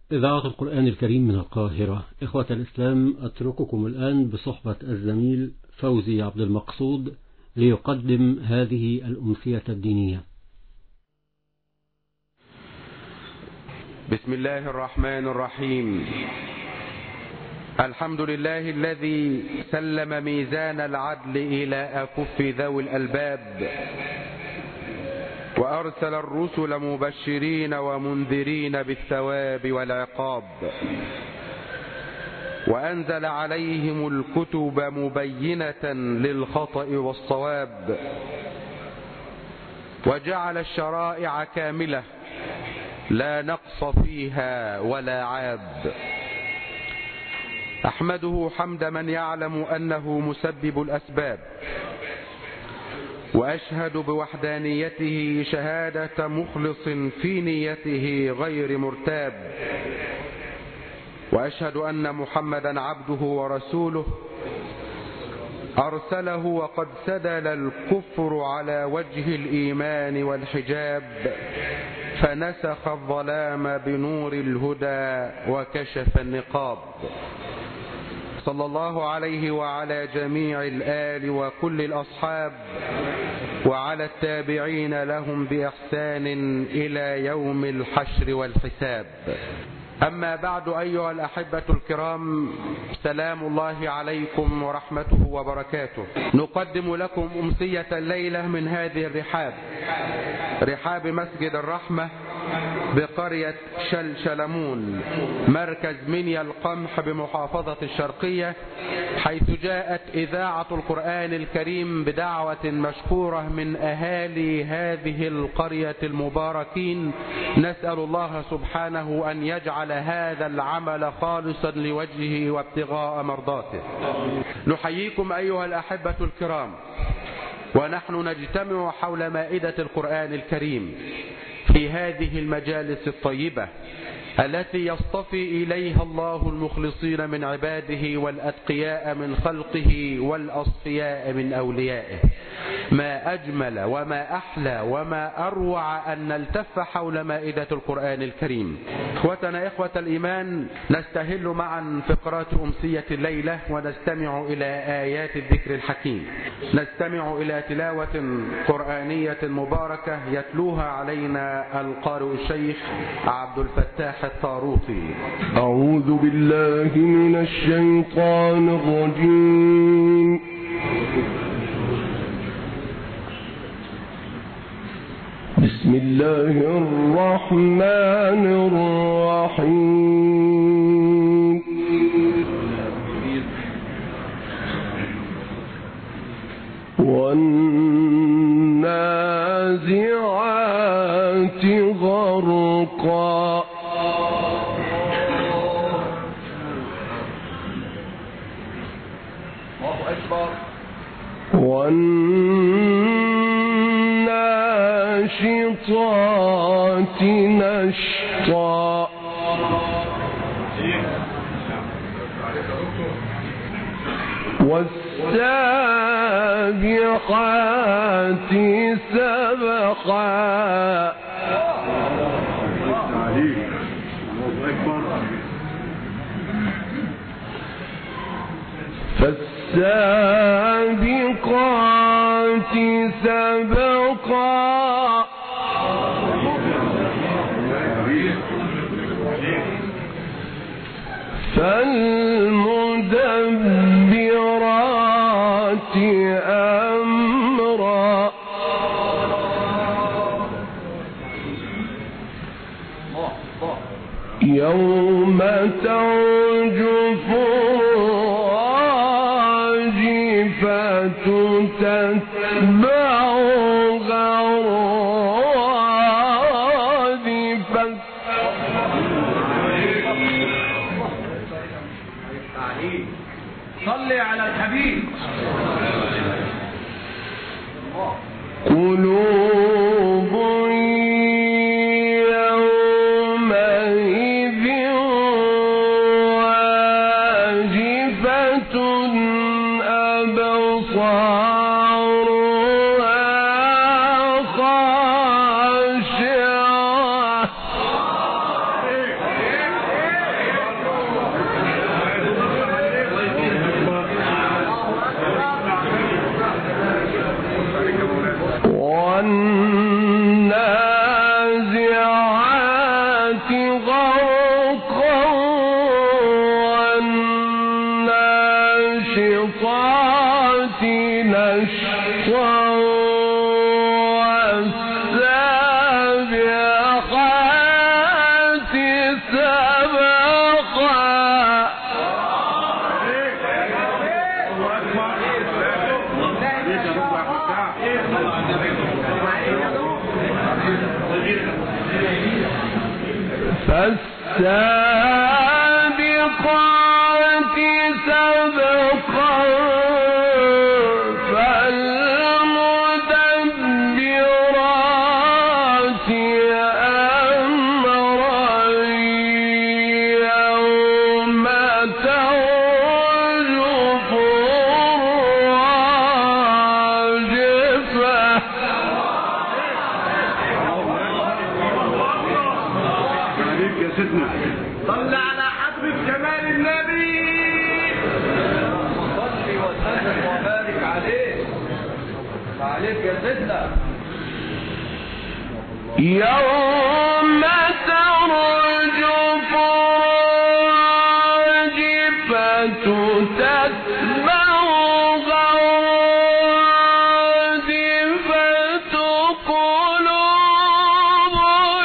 إذاعة القرآن الكريم من القاهرة. إخوة الإسلام، أترككم الآن بصحبة الزميل فوزي عبد المقصود ليقدم هذه الأمسية الدينية. بسم الله الرحمن الرحيم. الحمد لله الذي سلم ميزان العدل إلى أكف ذوي الألباب، وأرسل الرسل مبشرين ومنذرين بالثواب والعقاب، وأنزل عليهم الكتب مبينة للخطأ والصواب، وجعل الشرائع كاملة لا نقص فيها ولا عاب. أحمده حمد من يعلم أنه مسبب الأسباب، وأشهد بوحدانيته شهادة مخلص في نيته غير مرتاب، وأشهد أن محمدا عبده ورسوله أرسله وقد سدل الكفر على وجه الإيمان والحجاب، فنسخ الظلام بنور الهدى وكشف النقاب. صلى الله عليه وعلى جميع الآل وكل الأصحاب وعلى التابعين لهم بإحسان إلى يوم الحشر والحساب. أما بعد، أيها الأحبة الكرام، سلام الله عليكم ورحمته وبركاته. نقدم لكم أمسية الليلة من هذه رحاب مسجد الرحمة بقرية شلشلمون، مركز منيا القمح بمحافظة الشرقية، حيث جاءت إذاعة القرآن الكريم بدعوة مشكورة من أهالي هذه القرية المباركين. نسأل الله سبحانه أن يجعل هذا العمل خالصا لوجهه وابتغاء مرضاته. نحييكم أيها الأحبة الكرام، ونحن نجتمع حول مائدة القرآن الكريم في هذه المجالس الطيبة التي يصطفي إليها الله المخلصين من عباده والأتقياء من خلقه والأصفياء من أوليائه. ما أجمل وما أحلى وما أروع أن نلتف حول مائدة القرآن الكريم. إخوتنا إخوة الإيمان، نستهل معا فقرات أمسية الليلة ونستمع إلى آيات الذكر الحكيم. نستمع إلى تلاوة قرآنية مباركة يتلوها علينا القارئ الشيخ عبد الفتاح الطاروطي. أعوذ بالله من الشيطان الرجيم. بسم الله الرحمن الرحيم. والنازعات غرقا والناشطات نشطا والسابحات سبقا فالسابقات سبقا فالمدبرات أمرا يوم ترجف الراجفة تتبعها الرادفة صلي على الحبيب. قلوب يومئذ واجفة أبصارها خاشعة غرقا والناشطات نشطا والسابحات سبقا. فالسابقات سبقا فالمدبرات أمرا يوم ترجف الراجفة. صل على حضرة كمال النبي، صل وسلم وبارك عليه يا سيدنا. يوم ترجف الراجفة تتبعها الرادفة قلوب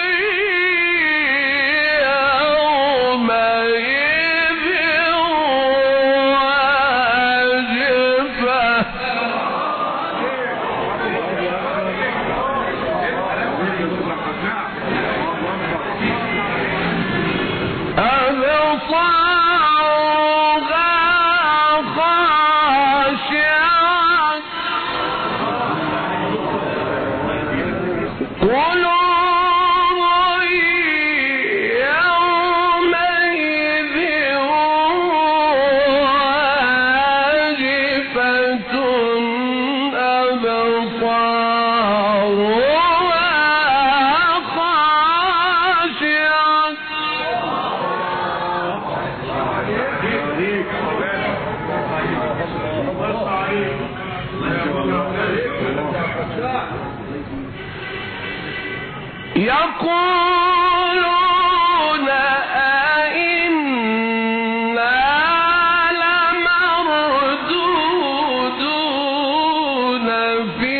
يومئذ واجفة. أبصارها خاشعة قلوب يومئذ واجفة أبصارها خاشعة. يقولون أئنا لمردودون في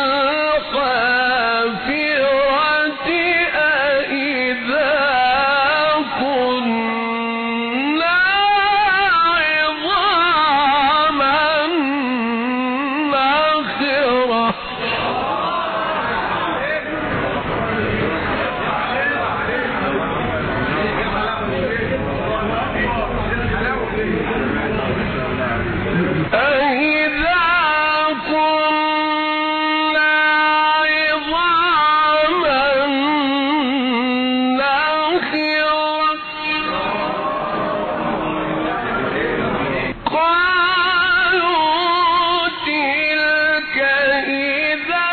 الحافرة أئذا كنا عظاما نخرة. أئذا كنا عظاما نخرة قالوا تلك إذا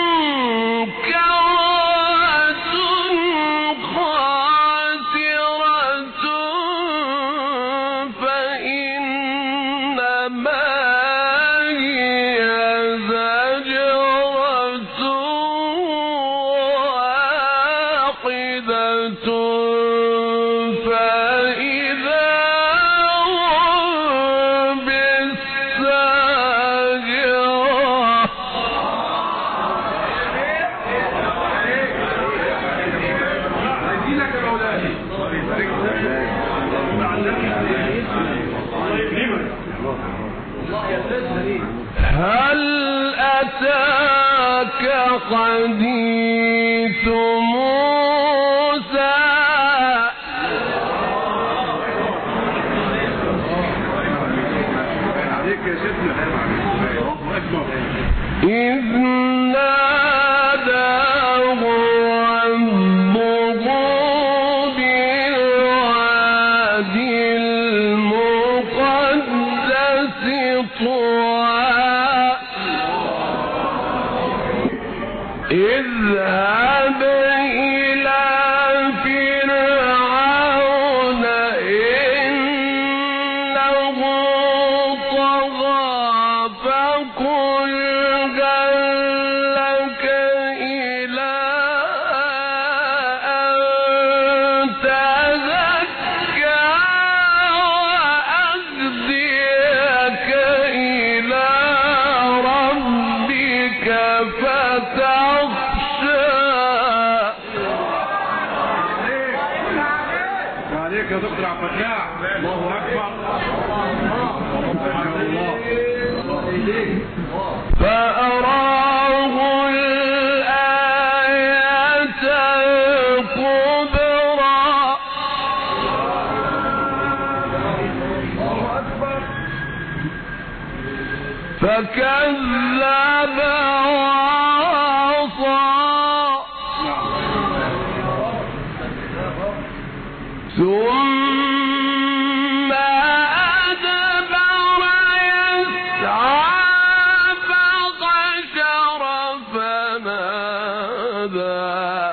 كرة خاسرة فإنما هي زجرة واحدة فإذا هم بالساهرة. هل أتاك حديث موسى إذ ناداه ربه بالوادي المقدس طوى إذ عليك يا دكتور عبد الفتاح. الله اكبر. فأراه الآية الكبرى فكذب وعصى ثم أدبر يسعى فحشر فنادى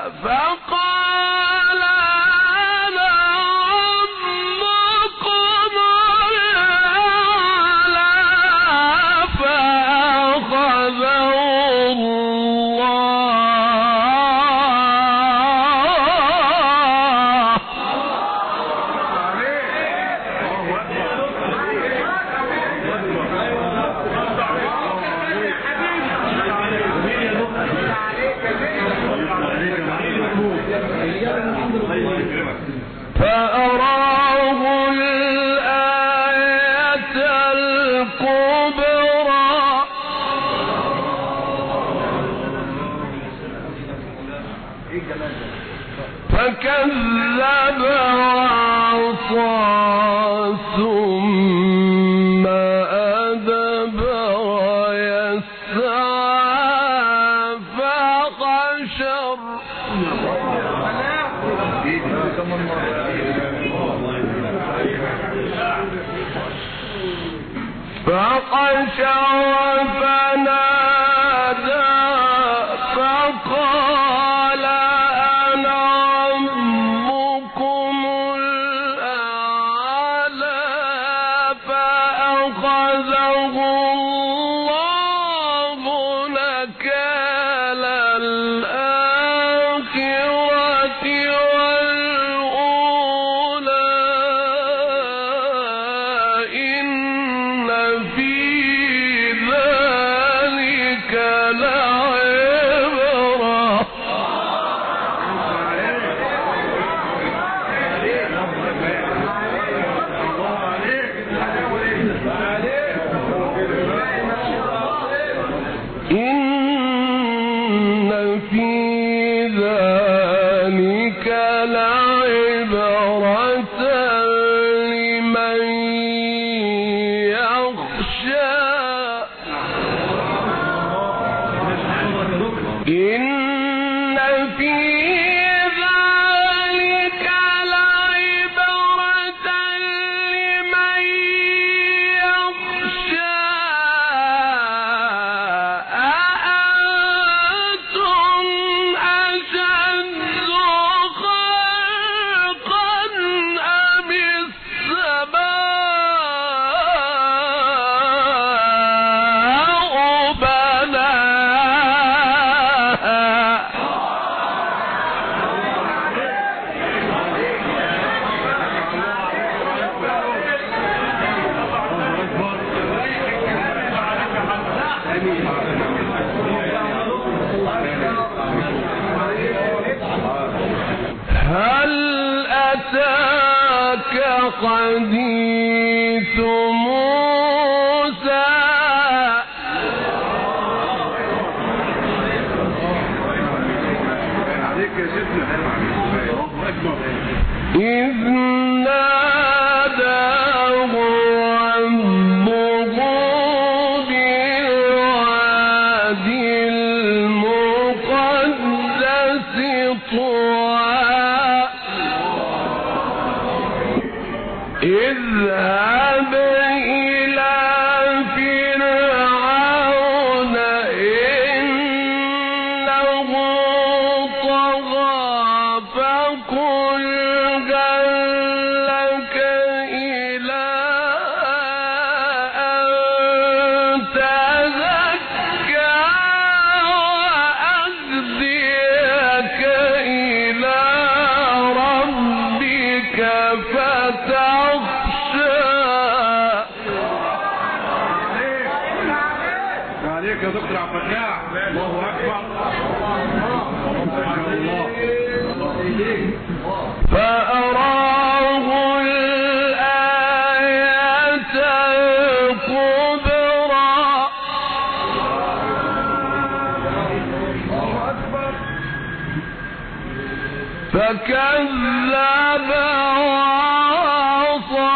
فقال أنا ربكم الأعلى فأخذه فأراه الآية الكبرى فكذب وعصى ثم أدبر يسعى فحشر فحشر فنادى فقال أنا ربكم الأعلى فأخذه الله نكال الآخرة والأولى إن في ذلك لعبرة إن في ذلك لعبرة لمن يخشى إن في ذلك لعبرة لمن يخشى أأنتم أشد خلقا أم السماء بناها هل أتاك حديث موسى إذ ناداه ربه بالوادي المقدس طوى اذهب إلى فرعون إنه طغى فقل هل لك إلى أن تزكى وأهديك إلى ربك فتخشى عليك يا دكتور عبد الفتاح. الله اكبر. فأراه فكذب وعصى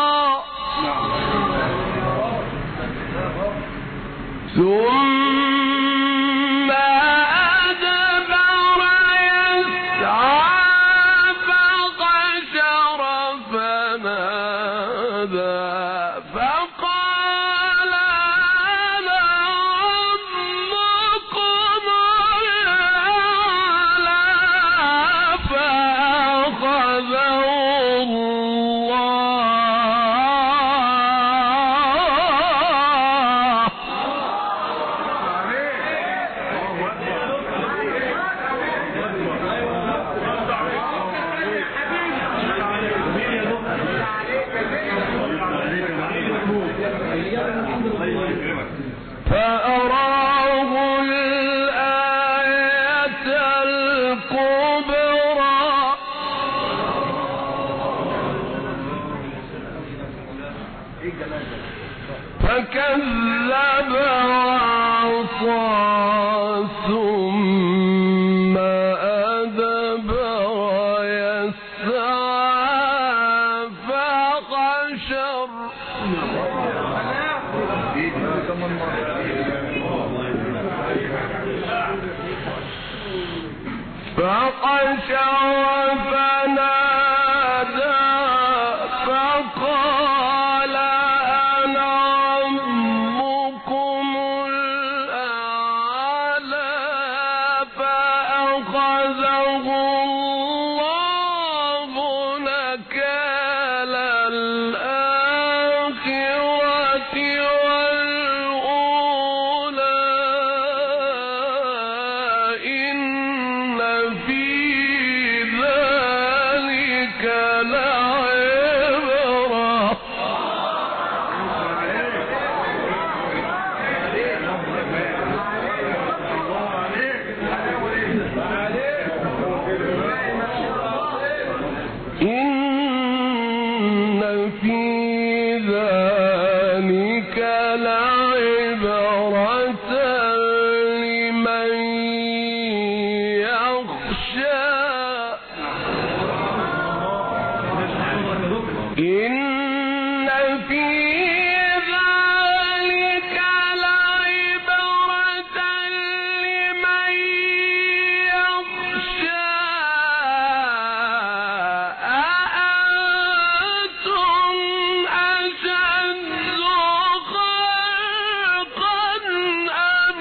ثم أدبر يسعى فحشر فنادى فقال أنا ربكم الأعلى فأخذه فأراه الآية الكبرى فكذب وعصى ثم أدبر يسعى فحشر فحشر فنادى فقال أنا ربكم الأعلى فأخذه الله نكال الآخرة والأولى إن في ذلك لعبرة إن في ذلك لعبرة لمن يخشى إن في ذلك لعبرة لمن يخشى أأنتم أشد خلقا أم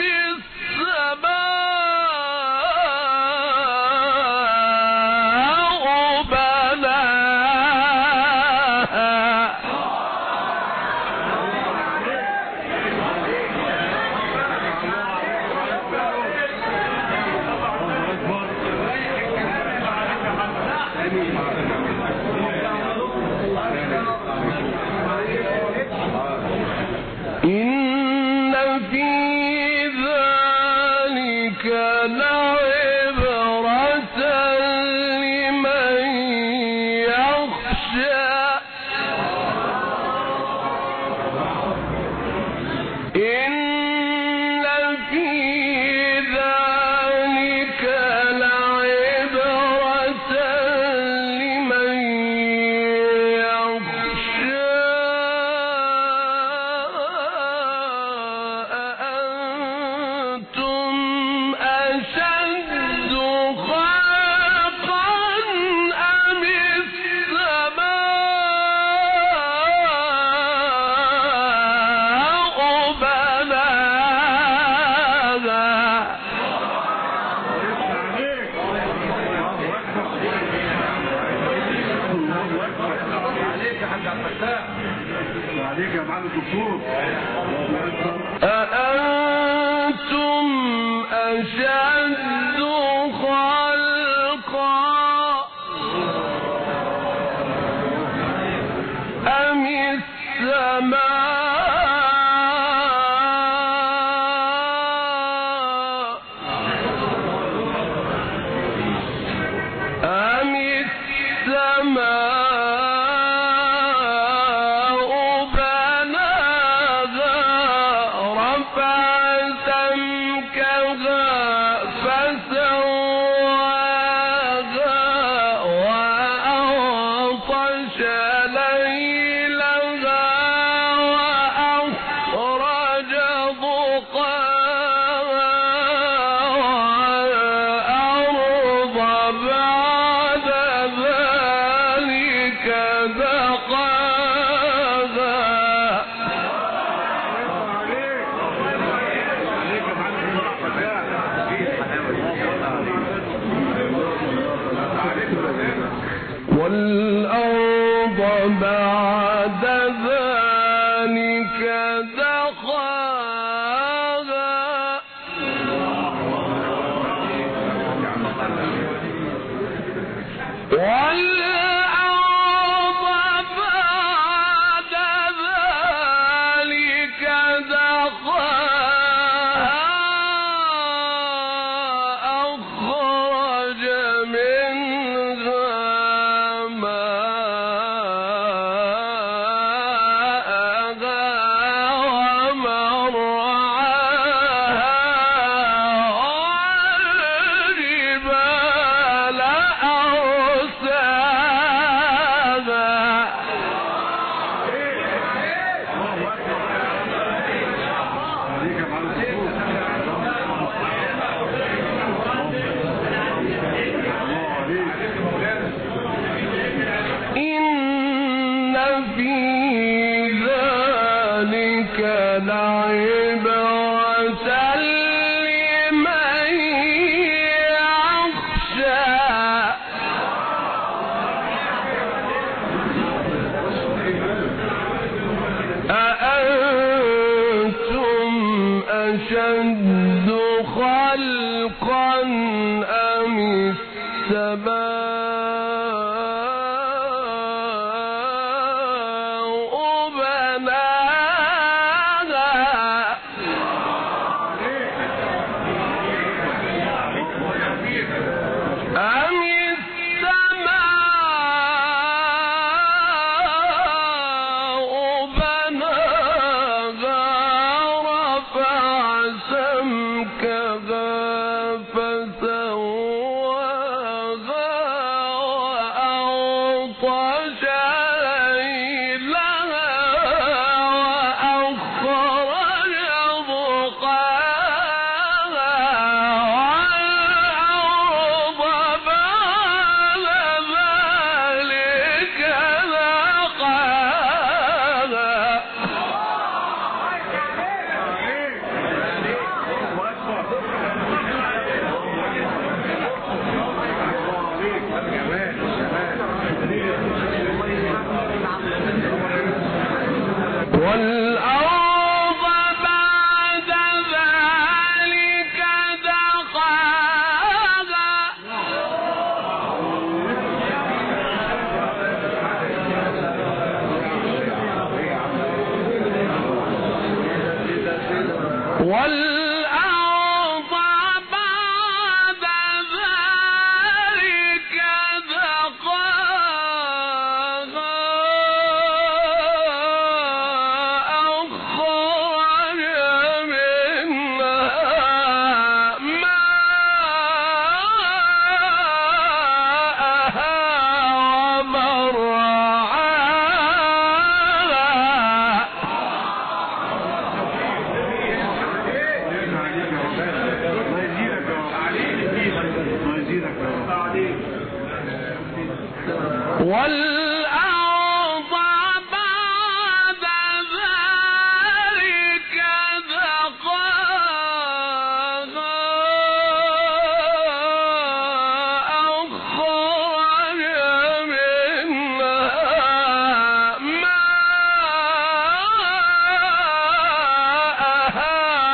السماء بناها إن في ذلك لعبرة لمن يخشى إن في ذلك لعبرة لمن يخشى أأنتم أشد خلقا أم السماء بناها عليك يا معلم الدكتور. أأنتم أشد خلقا أم السماء بناها رفع سمكها فسواها بعد ذلك دحاها والأرض بعد ذلك دحاها أخرج منها أشد خلقا أم السماء بناها أم السماء بناها رفع سمكها فسواها وأغطش ليلها وأخرج ضحاها والأرض بعد ذلك والأرض بعد ذلك دحاها والأرض بعد ذلك دحاها أخرج منها ماءها ومرعاها والأرض بعد ذلك دحاها أخرج منها ماءها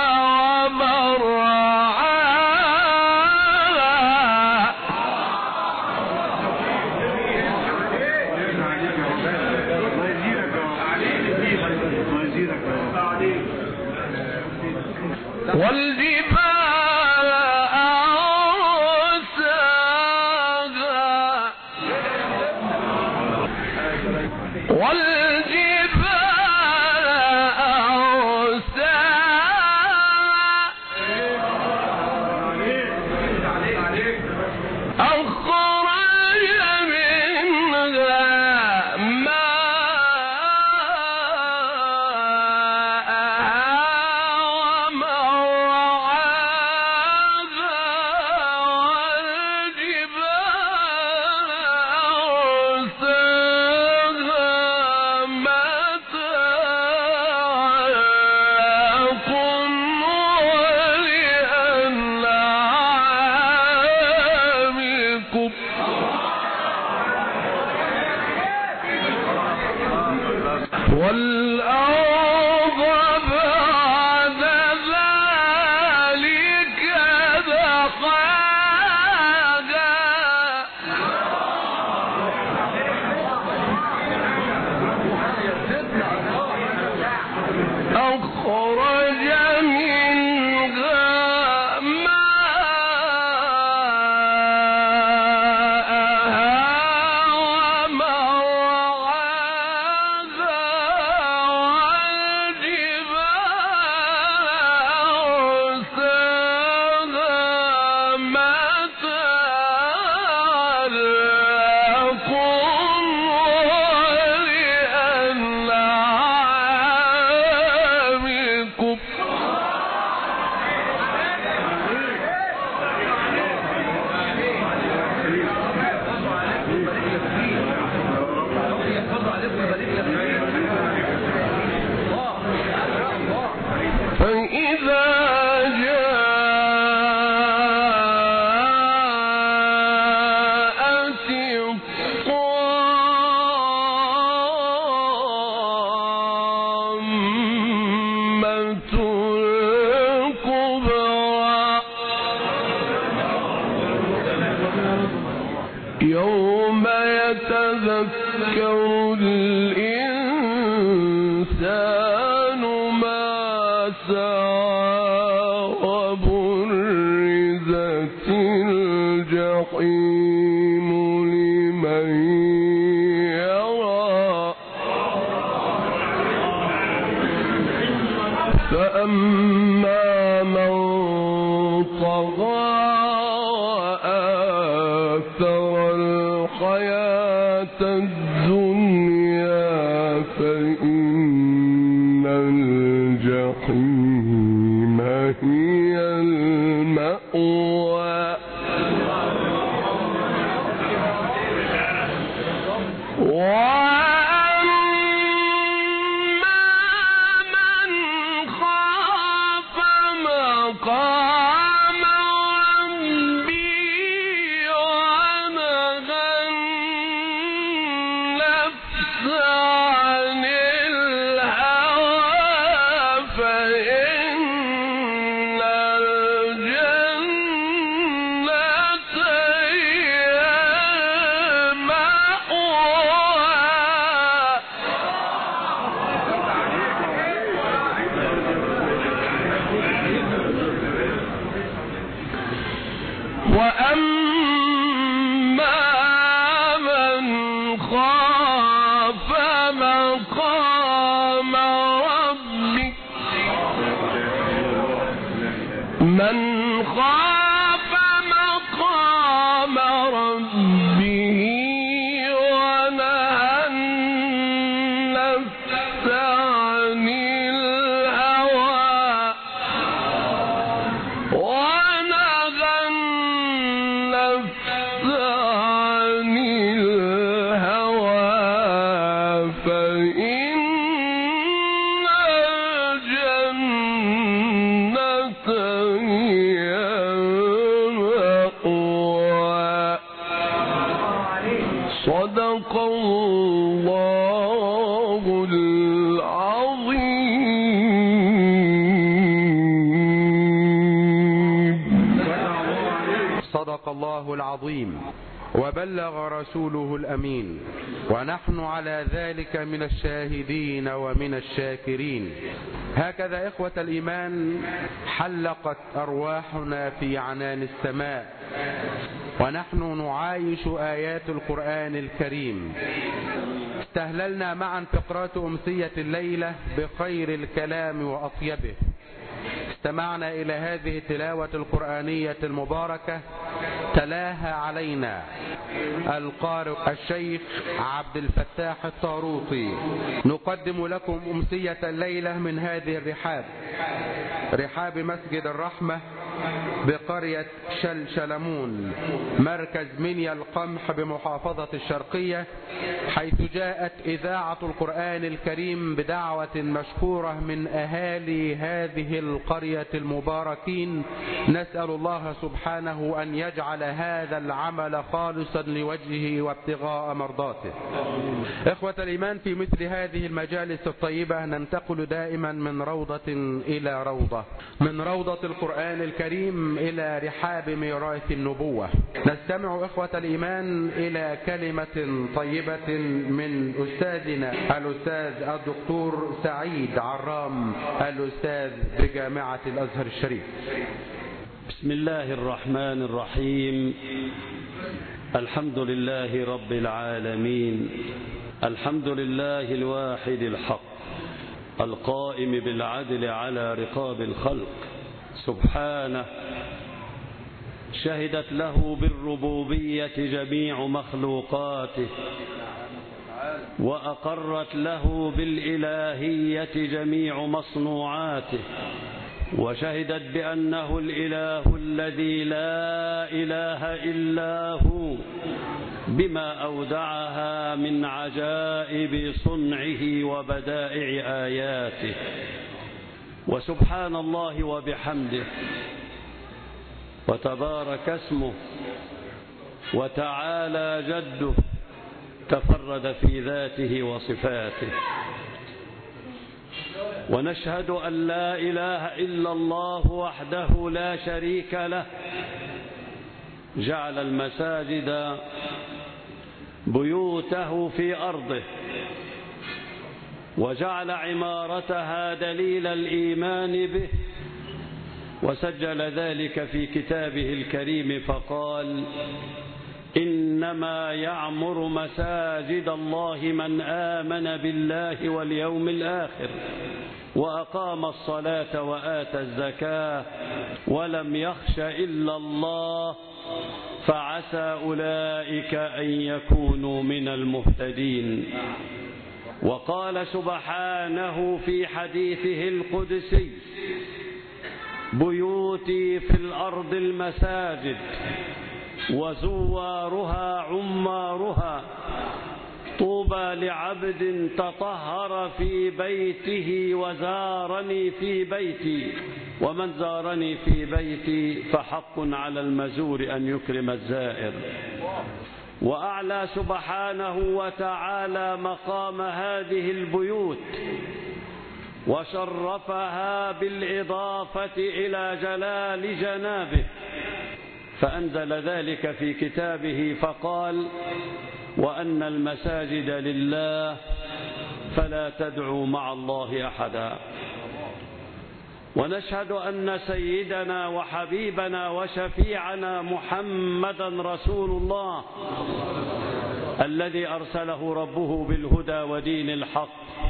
ومرعاها والجبال أرساها والجبال أرساها أخرج منها ماءها والأرض بعد ذلك دحاها أخرج منها يوم يتذكر الإنسان ما سعى وبرزت الجحيم لمن يرى فأما من طغى الحياة الدنيا فإن الجحيم هي المأوى وأما من خاف مقام عن الهوى فإن الجنة هي المأوى وأما من خاف مقام ربك من خاف مقام ربه ونهى النفس عن الهوى ونهى النفس عن الهوى فإن الجنة هي المأوى صدق الله العظيم. صدق الله العظيم وبلغ رسوله الأمين ونحن على ذلك من الشاهدين ومن الشاكرين. هكذا إخوة الإيمان حلقت أرواحنا في عنان السماء ونحن نعايش آيات القرآن الكريم. استهللنا معا فقرات أمسية الليلة بخير الكلام وأطيبه. استمعنا إلى هذه التلاوة القرآنية المباركة تلاها علينا القارئ الشيخ عبد الفتاح الطاروطي. نقدم لكم أمسية الليلة من هذه الرحاب، رحاب مسجد الرحمة بقرية شلمون مركز منيا القمح بمحافظة الشرقية، حيث جاءت إذاعة القرآن الكريم بدعوة مشكورة من أهالي هذه القرية المباركين. نسأل الله سبحانه أن يجعل هذا العمل خالصا لوجهه وابتغاء مرضاته. إخوة الإيمان، في مثل هذه المجالس الطيبة ننتقل دائما من روضة إلى روضة، من روضة القرآن الكريم إلى رحاب ميراث النبوة. نستمع إخوة الإيمان إلى كلمة طيبة من أستاذنا الأستاذ الدكتور سعيد عرام، الأستاذ بجامعة الأزهر الشريف. بسم الله الرحمن الرحيم. الحمد لله رب العالمين، الحمد لله الواحد الحق القائم بالعدل على رقاب الخلق، سبحانه شهدت له بالربوبية جميع مخلوقاته، وأقرت له بالإلهية جميع مصنوعاته، وشهدت بأنه الإله الذي لا إله إلا هو، بما أودعها من عجائب صنعه وبدائع آياته. وسبحان الله وبحمده، وتبارك اسمه، وتعالى جده، تفرد في ذاته وصفاته. ونشهد أن لا إله إلا الله وحده لا شريك له، جعل المساجد بيوته في أرضه، وجعل عمارتها دليل الإيمان به، وسجل ذلك في كتابه الكريم فقال: إنما يعمر مساجد الله من آمن بالله واليوم الآخر وأقام الصلاة وآتى الزكاة ولم يخش إلا الله، فعسى أولئك أن يكونوا من المهتدين. وقال سبحانه في حديثه القدسي: بيوتي في الأرض المساجد وزوارها عمارها، طوبى لعبد تطهر في بيته وزارني في بيتي، ومن زارني في بيتي فحق على المزور أن يكرم الزائر. وأعلى سبحانه وتعالى مقام هذه البيوت، وشرفها بالإضافة إلى جلال جنابه، فأنزل ذلك في كتابه فقال: وأن المساجد لله فلا تدعوا مع الله أحدا. ونشهد أن سيدنا وحبيبنا وشفيعنا محمدا رسول الله، الذي أرسله ربه بالهدى ودين الحق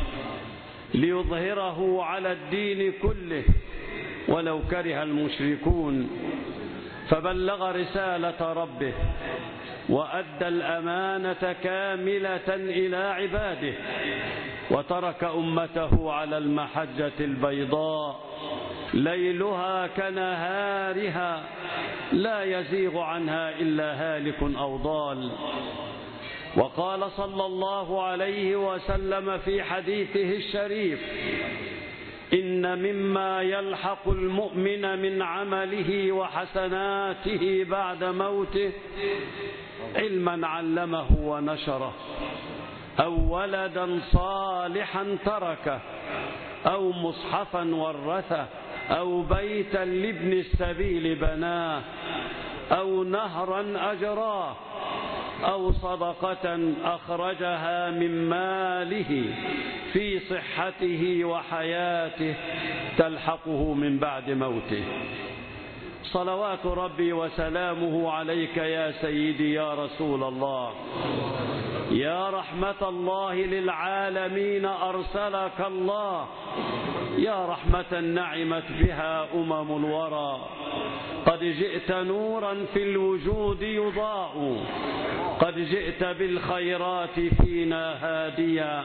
ليظهره على الدين كله ولو كره المشركون، فبلغ رسالة ربه وأدى الأمانة كاملة إلى عباده، وترك أمته على المحجة البيضاء ليلها كنهارها لا يزيغ عنها إلا هالك أو ضال. وقال صلى الله عليه وسلم في حديثه الشريف: إن مما يلحق المؤمن من عمله وحسناته بعد موته علما علمه ونشره، أو ولدا صالحا تركه، أو مصحفا ورثه، أو بيتا لابن السبيل بناه، أو نهرا أجراه، أو صدقة أخرجها من ماله في صحته وحياته تلحقه من بعد موته. صلوات ربي وسلامه عليك يا سيدي يا رسول الله. يا رحمة الله للعالمين أرسلك الله، يا رحمة نعمت بها الورى. قد جئت نورا في الوجود يضاء، قد جئت بالخيرات فينا هاديا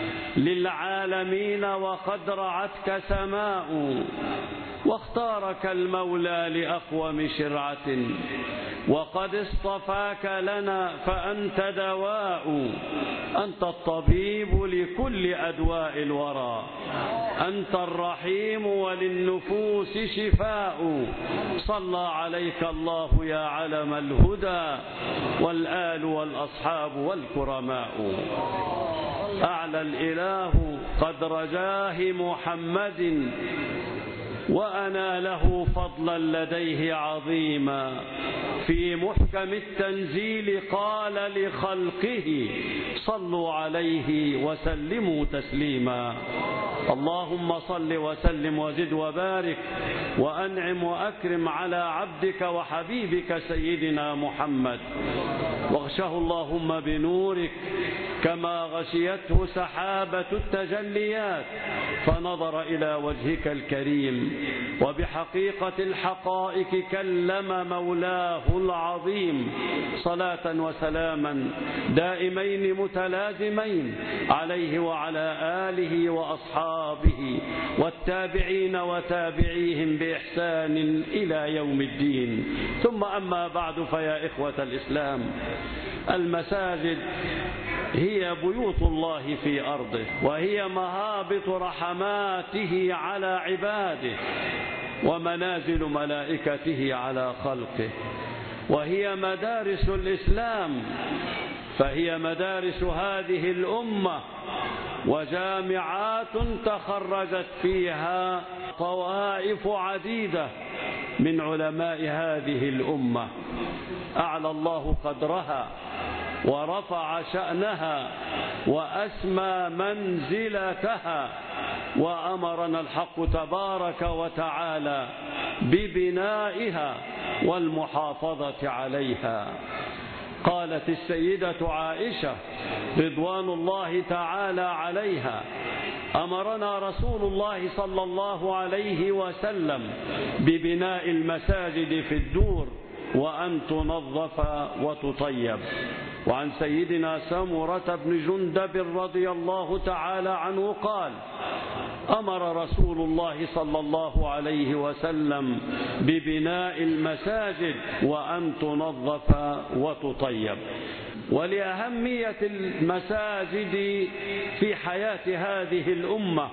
للعالمين، وقد رعتك سماء، واختارك المولى لأقوم شرعة، وقد اصطفاك لنا فأنت دواء. أنت الطبيب لكل أدواء الورى، أنت الرحيم وللنفوس شفاء. صلى عليك الله يا علم الهدى، والآل والأصحاب والكرماء. أعلى الإله قدر جاه محمد، وأنا له فضلا لديه عظيما. في محكم التنزيل قال لخلقه صلوا عليه وسلموا تسليما. اللهم صل وسلم وزد وبارك وأنعم وأكرم على عبدك وحبيبك سيدنا محمد، واغشه اللهم بنورك كما غشيته سحابة التجليات، فنظر إلى وجهك الكريم، وبحقيقة الحقائق كلم مولاه العظيم. صلاة وسلاما دائمين متلازمين عليه وعلى آله وأصحابه والتابعين وتابعيهم بإحسان إلى يوم الدين. ثم أما بعد، فيا إخوة الإسلام، المساجد هي بيوت الله في أرضه، وهي مهابط رحماته على عباده، ومنازل ملائكته على خلقه، وهي مدارس الإسلام، فهي مدارس هذه الأمة، وجامعات تخرجت فيها طوائف عديدة من علماء هذه الأمة. أعلى الله قدرها ورفع شأنها وأسمى منزلتها، وأمرنا الحق تبارك وتعالى ببنائها والمحافظة عليها. قالت السيدة عائشة رضوان الله تعالى عليها: أمرنا رسول الله صلى الله عليه وسلم ببناء المساجد في الدور، وأن تنظف وتطيب. وعن سيدنا سمرة بن جندب رضي الله تعالى عنه قال: أمر رسول الله صلى الله عليه وسلم ببناء المساجد وأن تنظف وتطيب. ولأهمية المساجد في حياة هذه الأمة،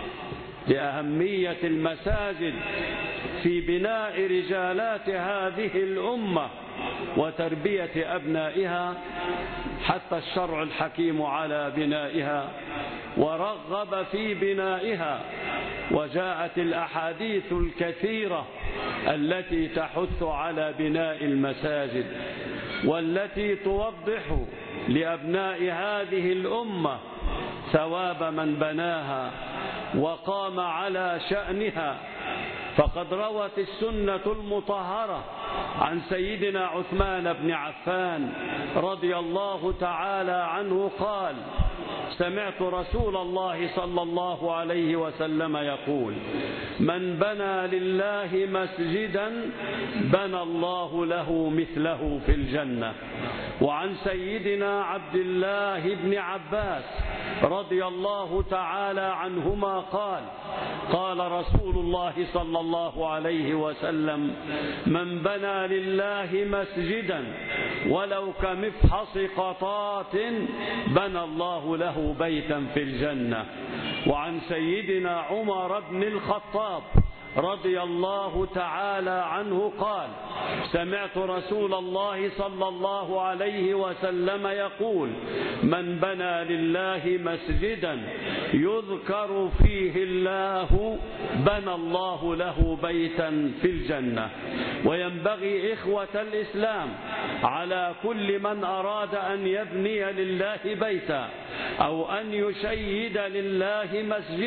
لأهمية المساجد في بناء رجالات هذه الأمة وتربية أبنائها، حتى الشرع الحكيم على بنائها ورغب في بنائها، وجاءت الأحاديث الكثيرة التي تحث على بناء المساجد، والتي توضح لأبناء هذه الأمة ثواب من بناها وقام على شأنها. فقد روت السنة المطهرة عن سيدنا عثمان بن عفان رضي الله تعالى عنه قال: سمعت رسول الله صلى الله عليه وسلم يقول: من بنى لله مسجدا بنى الله له مثله في الجنة. وعن سيدنا عبد الله بن عباس رضي الله تعالى عنهما قال: قال رسول الله صلى الله عليه وسلم: من بنى لله مسجدا ولو كمفحص قطات بنى الله له بيتا في الجنة. وعن سيدنا عمر بن الخطاب رضي الله تعالى عنه قال: سمعت رسول الله صلى الله عليه وسلم يقول: من بنى لله مسجدا يذكر فيه الله بنى الله له بيتا في الجنة. وينبغي إخوة الإسلام على كل من أراد أن يبني لله بيتا أو أن يشيد لله مسجدا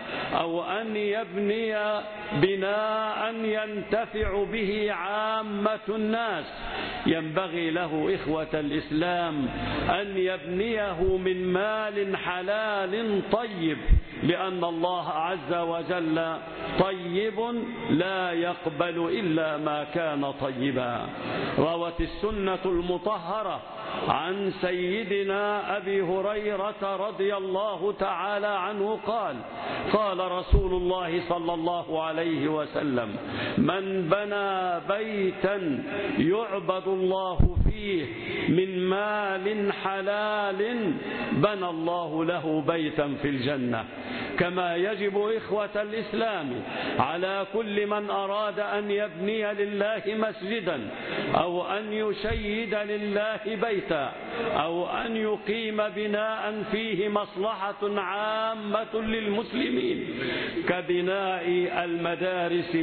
أو أن يبني بناء ينتفع به عامة الناس، ينبغي له إخوة الإسلام أن يبنيه من مال حلال طيب، لأن الله عز وجل طيب لا يقبل إلا ما كان طيبا. روت السنة المطهرة عن سيدنا أبي هريرة رضي الله تعالى عنه قال: قال رسول الله صلى الله عليه وسلم: من بنى بيتا يعبد الله فيه من مال حلال بنى الله له بيتا في الجنة. كما يجب إخوة الإسلام على كل من أراد أن يبني لله مسجدا أو أن يشيد لله بيتا أو أن يقيم بناء فيه مصلحة عامة للمسلمين كبناء المدارس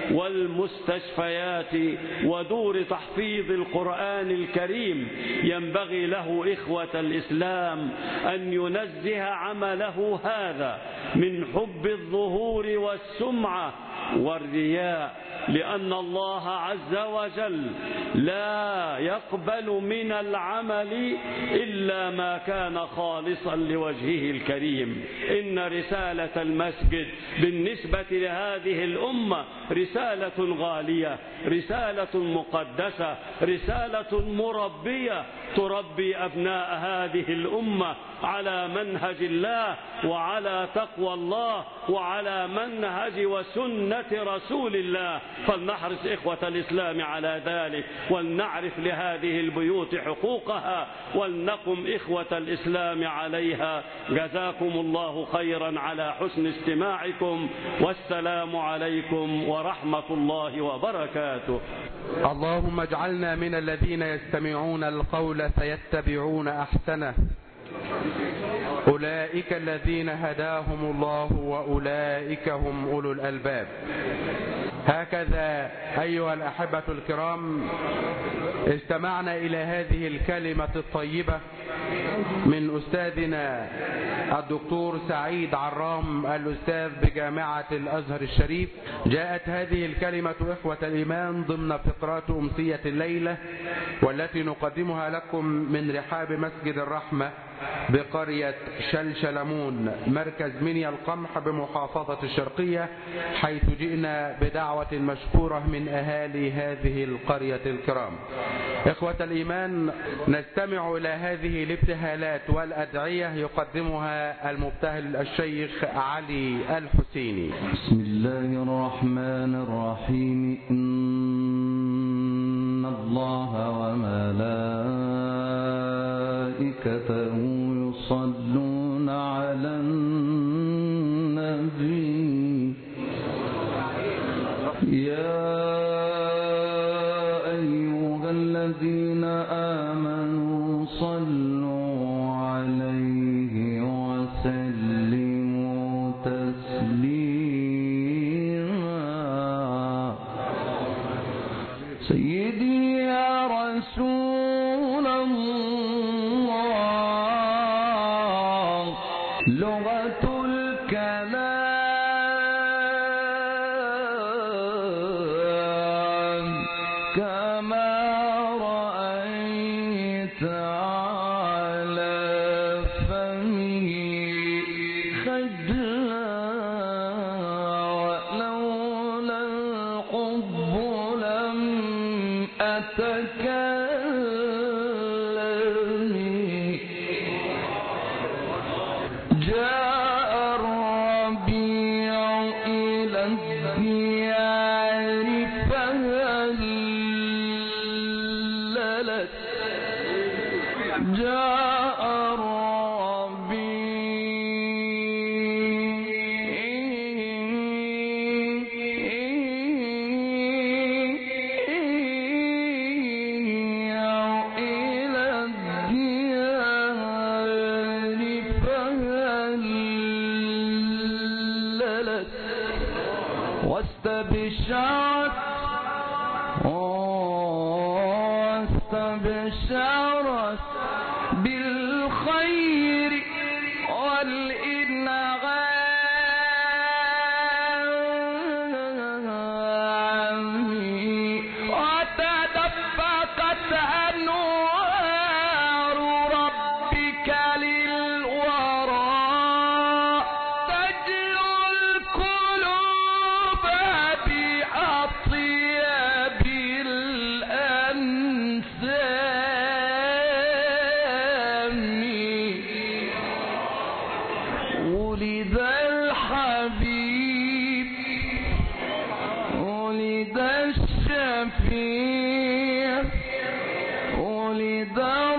والمستشفيات ودور تحفيظ القرآن الكريم، ينبغي له إخوة الإسلام أن ينزه عمله هذا من حب الظهور والسمعة والرياء، لأن الله عز وجل لا يقبل من العمل إلا ما كان خالصا لوجهه الكريم. إن رسالة المسجد بالنسبة لهذه الأمة رسالة غالية، رسالة مقدسة، رسالة مربية تربي أبناء هذه الأمة على منهج الله وعلى تقوى الله وعلى منهج وسنة رسول الله. فلنحرص إخوة الإسلام على ذلك، ولنعرف لهذه البيوت حقوقها، ولنقم إخوة الإسلام عليها. جزاكم الله خيرا على حسن استماعكم، والسلام عليكم ورحمة الله وبركاته. اللهم اجعلنا من الذين يستمعون القول فيتبعون أحسنه، أولئك الذين هداهم الله وأولئك هم أولو الألباب. هكذا أيها الأحبة الكرام استمعنا إلى هذه الكلمة الطيبة من أستاذنا الدكتور سعيد عرام الأستاذ بجامعة الأزهر الشريف. جاءت هذه الكلمة إخوة الإيمان ضمن فقرات أمسية الليلة، والتي نقدمها لكم من رحاب مسجد الرحمة بقرية شلشلمون مركز منيا القمح بمحافظة الشرقية، حيث جئنا بدعوة مشكورة من أهالي هذه القرية الكرام. إخوة الإيمان نستمع إلى هذه الابتهالات والأدعية يقدمها المبتهل الشيخ علي الحسيني. بسم الله الرحمن الرحيم. إن الله وملائكته يصلون على النبي يا أيها الذين آمنوا صلوا عليه وسلموا تسليما. سيدي يا رسول الله لغة الكلام كما رأيت على فمه خجلا، ولولا الحب لم أتكلم. جاء الربيع إلى الديار فهللت. جاء واستبشرت بالخير والإنغام. ولد الحبيب ولد الشفيع ولد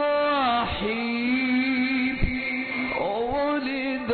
الرحيم ولد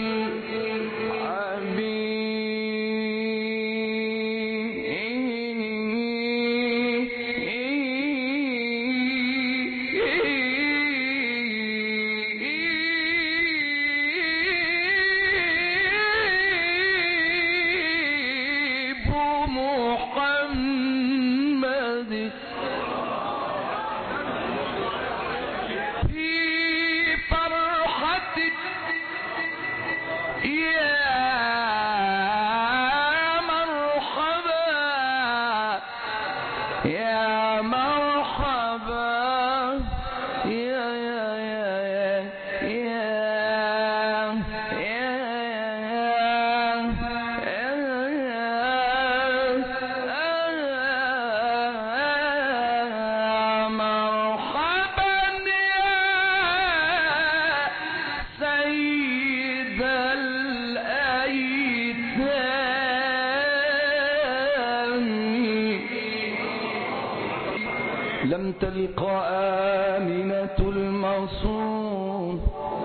لم تلق آمنة المصون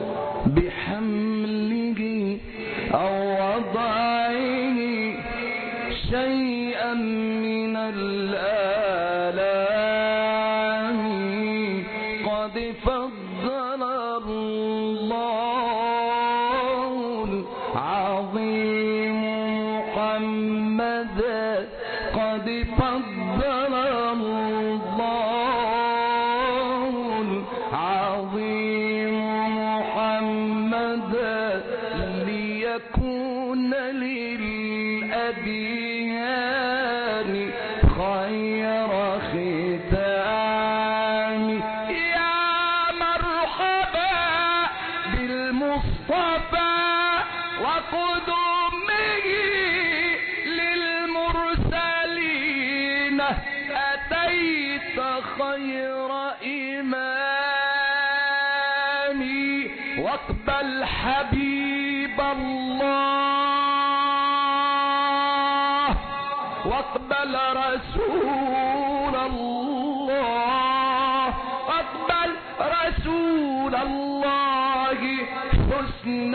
بحمله أو وضعه شيئا من الآلام قد فضل الله العظيم محمدا قد فضل عظيم محمدا ليكون للأديان خير ختام يا مرحبا بالمصطفى وقدومه للمرسلين أتيت خير إمامي واقبل حبيب الله واقبل رسول الله واقبل رسول الله حسن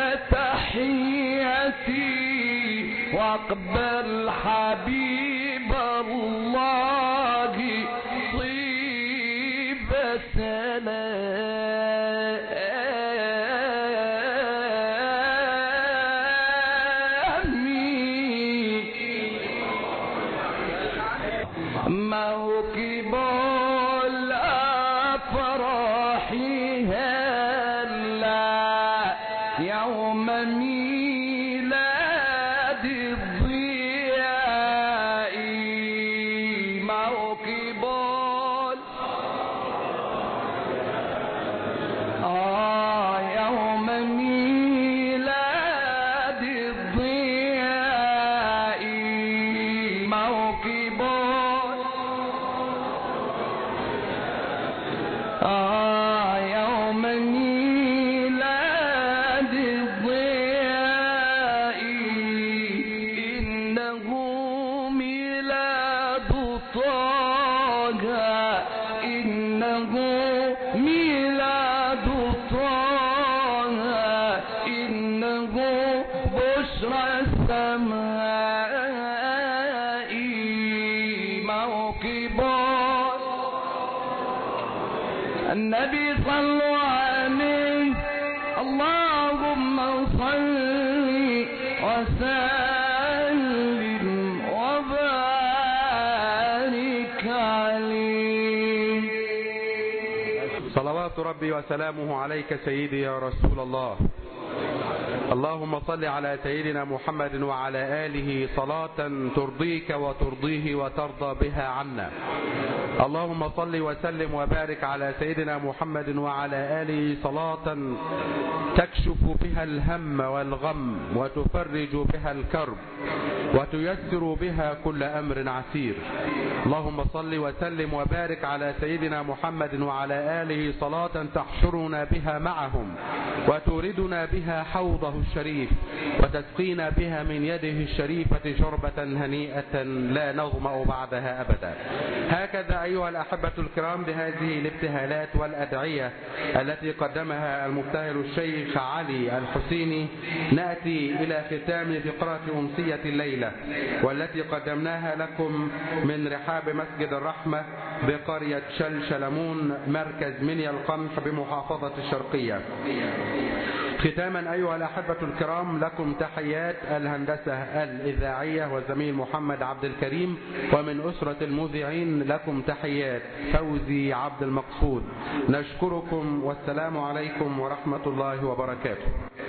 تحيتي واقبل حبيب الله طيب سلامي موكب الأفراح هلا يوم ميلاد الضياء موكب يوم ميلاد الضياء موكب يوم ميلاد الضياء إنه ميلاد طه إنه ميلاد طه إنه بشرى السماء موكب النبي صلوا عليه اللهم صل وسلم وبارك عليه. صلوات ربي وسلامه عليك سيدي يا رسول الله. اللهم صل على سيدنا محمد وعلى آله صلاة ترضيك وترضيه وترضى بها عنا. اللهم صل وسلم وبارك على سيدنا محمد وعلى آله صلاة تكشف بها الهم والغم وتفرج بها الكرب وتيسر بها كل أمر عسير. اللهم صل وسلم وبارك على سيدنا محمد وعلى آله صلاة تحشرنا بها معهم وتوردنا بها حوضه الشريف وتسقينا بها من يده الشريفة شربة هنيئة لا نظمأ بعدها أبدا. هكذا أيها الأحبة الكرام بهذه الابتهالات والأدعية التي قدمها المبتهل الشيخ علي الحسيني نأتي إلى ختام فقرة أمسية الليلة، والتي قدمناها لكم من رحاب مسجد الرحمة بقرية شلشلمون مركز منيا القمح بمحافظة الشرقية. ختاما أيها الأحبة الكرام لكم تحيات الهندسة الإذاعية والزميل محمد عبد الكريم، ومن أسرة المذيعين لكم تحيات فوزي عبد المقصود. نشكركم والسلام عليكم ورحمة الله وبركاته.